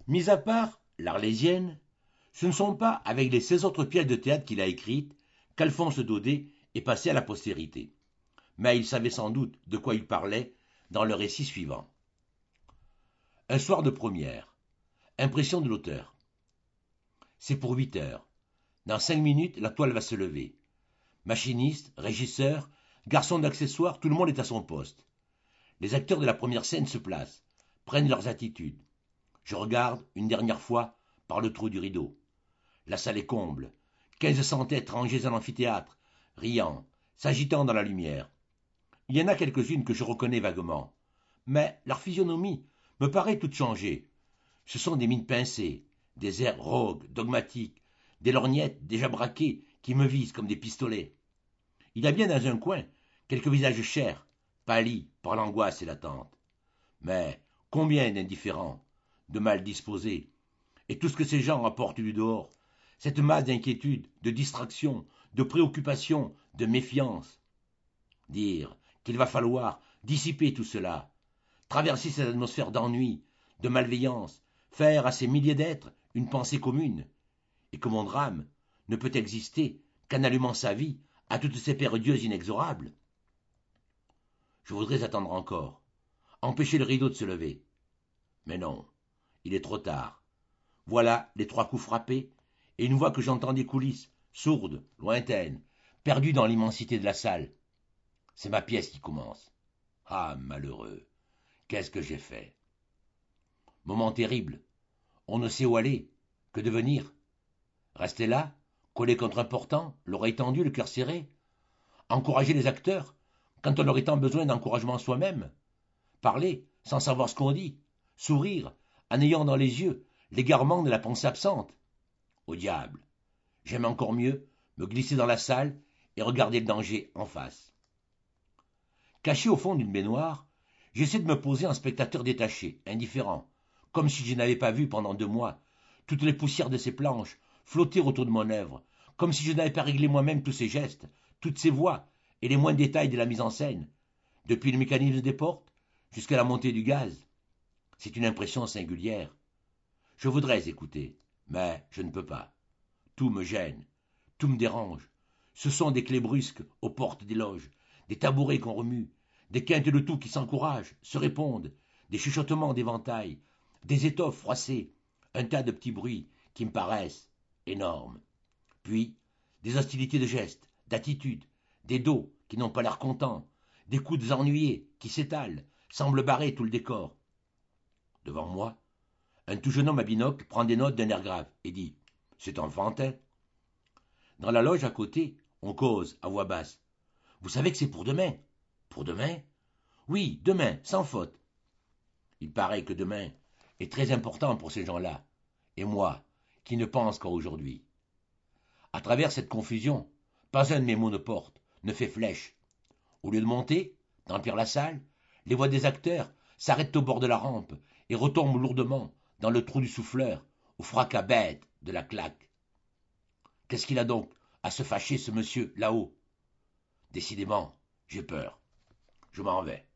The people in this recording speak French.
Mis à part l'Arlésienne, ce ne sont pas avec les 16 autres pièces de théâtre qu'il a écrites qu'Alphonse Daudet est passé à la postérité. Mais il savait sans doute de quoi il parlait dans le récit suivant. Un soir de première. Impression de l'auteur. C'est pour 8 heures. Dans 5 minutes, la toile va se lever. Machiniste, régisseur, garçon d'accessoires, tout le monde est à son poste. Les acteurs de la première scène se placent, prennent leurs attitudes. Je regarde, une dernière fois, par le trou du rideau. La salle est comble. 1500 têtes rangées en amphithéâtre, riant, s'agitant dans la lumière. Il y en a quelques-unes que je reconnais vaguement. Mais leur physionomie me paraît toute changée. Ce sont des mines pincées, des airs rogues, dogmatiques, des lorgnettes déjà braquées qui me visent comme des pistolets. Il y a bien dans un coin quelques visages chers, pâlis par l'angoisse et l'attente. Mais combien d'indifférents, de mal disposés, et tout ce que ces gens apportent du dehors, cette masse d'inquiétude, de distraction, de préoccupation, de méfiance. Dire qu'il va falloir dissiper tout cela, traverser cette atmosphère d'ennui, de malveillance, faire à ces milliers d'êtres une pensée commune, et que mon drame ne peut exister qu'en allumant sa vie à toutes ces périlleuses inexorables. Je voudrais attendre encore, empêcher le rideau de se lever. Mais non, il est trop tard. Voilà les 3 coups frappés, et une voix que j'entends des coulisses, sourde, lointaine, perdue dans l'immensité de la salle. C'est ma pièce qui commence. Ah, malheureux, qu'est-ce que j'ai fait? Moment terrible. On ne sait où aller, que devenir. Rester là, collé contre un portant, l'oreille tendue, le cœur serré. Encourager les acteurs, quand on aurait tant besoin d'encouragement soi-même. Parler, sans savoir ce qu'on dit. Sourire, en ayant dans les yeux l'égarement de la pensée absente. Au diable. J'aime encore mieux me glisser dans la salle et regarder le danger en face. Caché au fond d'une baignoire, j'essaie de me poser en spectateur détaché, indifférent, comme si je n'avais pas vu pendant 2 mois toutes les poussières de ces planches flotter autour de mon œuvre, comme si je n'avais pas réglé moi-même tous ces gestes, toutes ces voix et les moindres détails de la mise en scène, depuis le mécanisme des portes jusqu'à la montée du gaz. C'est une impression singulière. Je voudrais écouter, mais je ne peux pas. Tout me gêne, tout me dérange. Ce sont des clés brusques aux portes des loges, des tabourets qu'on remue, des quintes de tout qui s'encouragent, se répondent, des chuchotements d'éventail, des étoffes froissées, un tas de petits bruits qui me paraissent énormes. Puis, des hostilités de gestes, d'attitudes, des dos qui n'ont pas l'air contents, des coudes ennuyés qui s'étalent, semblent barrer tout le décor. Devant moi, un tout jeune homme à binocle prend des notes d'un air grave et dit « C'est enfantin ». Dans la loge à côté, on cause à voix basse. « Vous savez que c'est pour demain ?»« Pour demain ?»« Oui, demain, sans faute. » Il paraît que demain est très important pour ces gens-là, et moi, qui ne pense qu'à aujourd'hui. À travers cette confusion, pas un de mes mots ne porte, ne fait flèche. Au lieu de monter, d'emplir la salle, les voix des acteurs s'arrêtent au bord de la rampe et retombent lourdement dans le trou du souffleur, au fracas bête de la claque. Qu'est-ce qu'il a donc à se fâcher, ce monsieur, là-haut? Décidément, j'ai peur. Je m'en vais.